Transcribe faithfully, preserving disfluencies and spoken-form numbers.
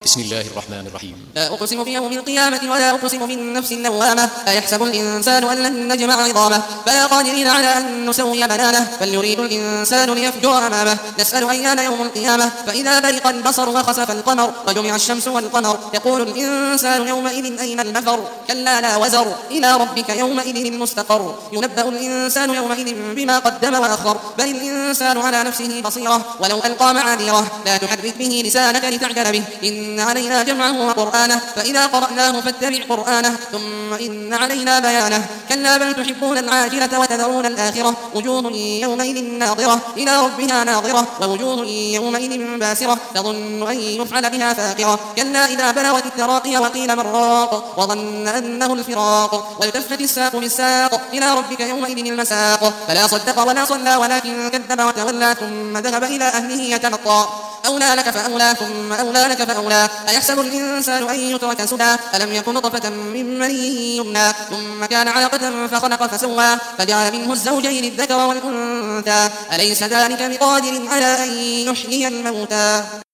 بسم الله الرحمن الرحيم. لا أقسم بيوم القيامة ولا أقسم بالنفس اللوامة أيحسب الإنسان أن لن نجمع عظامه بلى قادرين على أن نسوي بنانه بل يريد الإنسان ليفجر أمامه نسأل أيان يوم القيامة فإذا برق البصر وخسف القمر وجمع الشمس والقمر يقول الإنسان يومئذ أين المفر كلا لا وزر إلى ربك يومئذ المستقر ينبأ الإنسان يومئذ بما قدم وأخر بل الإنسان على نفسه بصيرة ولو ألقى معاذيره لا تحرك به لسانك لتعجل به إن علينا جمعه وقرآنه فإذا قرأناه فاتبع قرآنه ثم إن علينا بيانه كلا بل تحبون العاجلة وتذرون الآخرة وجوه يومئذ ناظرة إلى ربها ناظرة ووجوه يومئذ باسرة تظن أن يفعل بها فاقرة كلا إذا بلغت التراقي وقيل من راق وظن أنه الفراق والتفت الساق بالساق إلى ربك يومئذ المساق فلا صدق ولا صلى ولكن كذب وتولى ثم ذهب إلى أهله يتمطى أولى لك فأولى ثم أولى لك فأولى أيحسب الإنسان أن يترك سدى ألم يكن نطفة من مني يمنى ثم كان علقة فخلق فسوى فجعل منه الزوجين الذكر والأنثى أليس ذلك بقادر على أن يحيي الموتى